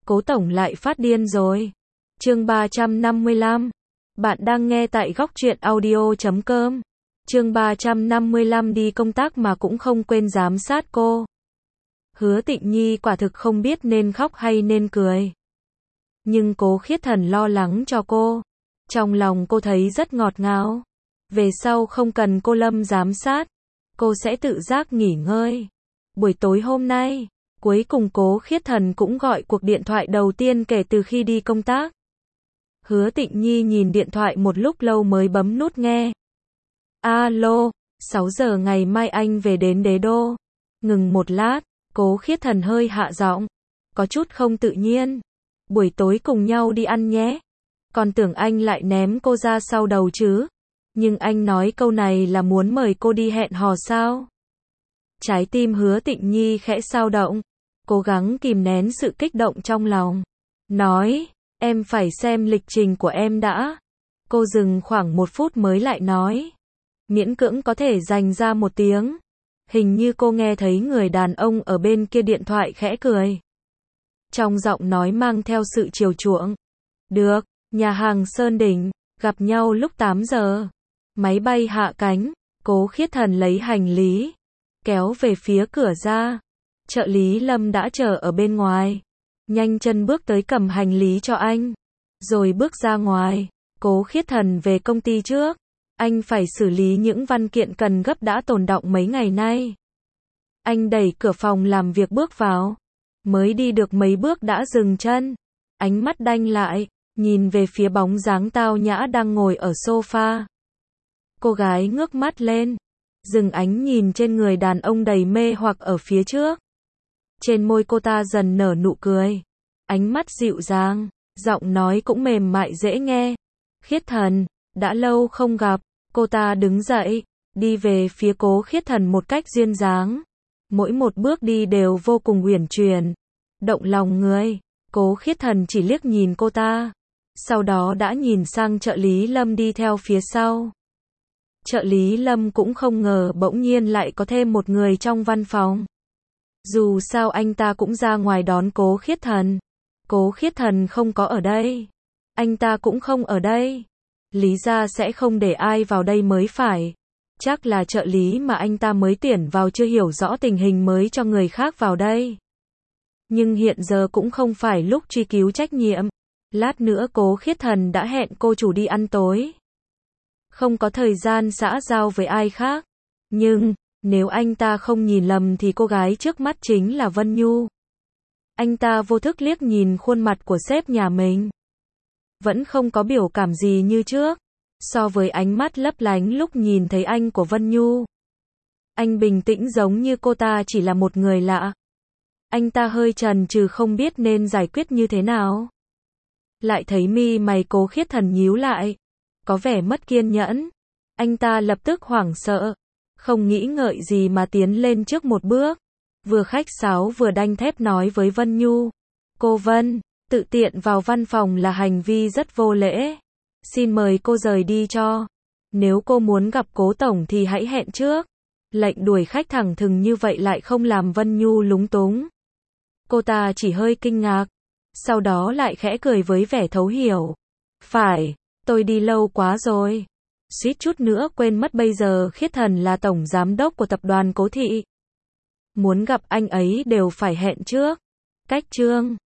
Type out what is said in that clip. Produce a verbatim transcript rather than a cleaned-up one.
Cố tổng lại phát điên rồi. Chương ba trăm năm mươi lăm. Bạn đang nghe tại góc truyện audio chấm com. Chương ba trăm năm mươi lăm đi công tác mà cũng không quên giám sát cô. Hứa Tịnh Nhi quả thực không biết nên khóc hay nên cười. Nhưng Cố Khiết Thần lo lắng cho cô. Trong lòng cô thấy rất ngọt ngào. Về sau không cần cô Lâm giám sát, cô sẽ tự giác nghỉ ngơi. Buổi tối hôm nay, cuối cùng Cố Khiết Thần cũng gọi cuộc điện thoại đầu tiên kể từ khi đi công tác. Hứa Tịnh Nhi nhìn điện thoại một lúc lâu mới bấm nút nghe. Alo, sáu giờ ngày mai anh về đến Đế Đô. Ngừng một lát, Cố Khiết Thần hơi hạ giọng, có chút không tự nhiên. Buổi tối cùng nhau đi ăn nhé. Còn tưởng anh lại ném cô ra sau đầu chứ. Nhưng anh nói câu này là muốn mời cô đi hẹn hò sao? Trái tim Hứa Tịnh Nhi khẽ xao động, cố gắng kìm nén sự kích động trong lòng. Nói, em phải xem lịch trình của em đã. Cô dừng khoảng một phút mới lại nói. Miễn cưỡng có thể dành ra một tiếng. Hình như cô nghe thấy người đàn ông ở bên kia điện thoại khẽ cười. Trong giọng nói mang theo sự chiều chuộng. Được, nhà hàng Sơn Đỉnh, gặp nhau lúc tám giờ. Máy bay hạ cánh, Cố Khiết Thần lấy hành lý, kéo về phía cửa ra. Trợ lý Lâm đã chờ ở bên ngoài. Nhanh chân bước tới cầm hành lý cho anh. Rồi bước ra ngoài. Cố Khiết Thần về công ty trước. Anh phải xử lý những văn kiện cần gấp đã tồn đọng mấy ngày nay. Anh đẩy cửa phòng làm việc bước vào. Mới đi được mấy bước đã dừng chân. Ánh mắt đanh lại, nhìn về phía bóng dáng tao nhã đang ngồi ở sofa. Cô gái ngước mắt lên, dừng ánh nhìn trên người đàn ông đầy mê hoặc ở phía trước. Trên môi cô ta dần nở nụ cười. Ánh mắt dịu dàng, giọng nói cũng mềm mại dễ nghe. Khiết Thần, đã lâu không gặp. Cô ta đứng dậy, đi về phía Cố Khiết Thần một cách duyên dáng. Mỗi một bước đi đều vô cùng uyển chuyển, động lòng người. Cố Khiết Thần chỉ liếc nhìn cô ta, sau đó đã nhìn sang trợ lý Lâm đi theo phía sau. Trợ lý Lâm cũng không ngờ bỗng nhiên lại có thêm một người trong văn phòng. Dù sao anh ta cũng ra ngoài đón Cố Khiết Thần. Cố Khiết Thần không có ở đây. Anh ta cũng không ở đây. Lý ra sẽ không để ai vào đây mới phải. Chắc là trợ lý mà anh ta mới tuyển vào chưa hiểu rõ tình hình mới cho người khác vào đây. Nhưng hiện giờ cũng không phải lúc truy cứu trách nhiệm. Lát nữa Cố Khiết Thần đã hẹn cô chủ đi ăn tối. Không có thời gian xã giao với ai khác. Nhưng, nếu anh ta không nhìn lầm thì cô gái trước mắt chính là Vân Nhu. Anh ta vô thức liếc nhìn khuôn mặt của sếp nhà mình. Vẫn không có biểu cảm gì như trước. So với ánh mắt lấp lánh lúc nhìn thấy anh của Vân Nhu. Anh bình tĩnh giống như cô ta chỉ là một người lạ. Anh ta hơi chần chừ không biết nên giải quyết như thế nào. Lại thấy mi mày Cố Khiết Thần nhíu lại, có vẻ mất kiên nhẫn. Anh ta lập tức hoảng sợ, không nghĩ ngợi gì mà tiến lên trước một bước. Vừa khách sáo vừa đanh thép nói với Vân Nhu. Cô Vân, tự tiện vào văn phòng là hành vi rất vô lễ. Xin mời cô rời đi cho. Nếu cô muốn gặp Cố tổng thì hãy hẹn trước. Lệnh đuổi khách thẳng thừng như vậy lại không làm Vân Nhu lúng túng. Cô ta chỉ hơi kinh ngạc, sau đó lại khẽ cười với vẻ thấu hiểu. Phải, tôi đi lâu quá rồi. Suýt chút nữa quên mất bây giờ Khiết Thần là tổng giám đốc của tập đoàn Cố Thị. Muốn gặp anh ấy đều phải hẹn trước. Cách chương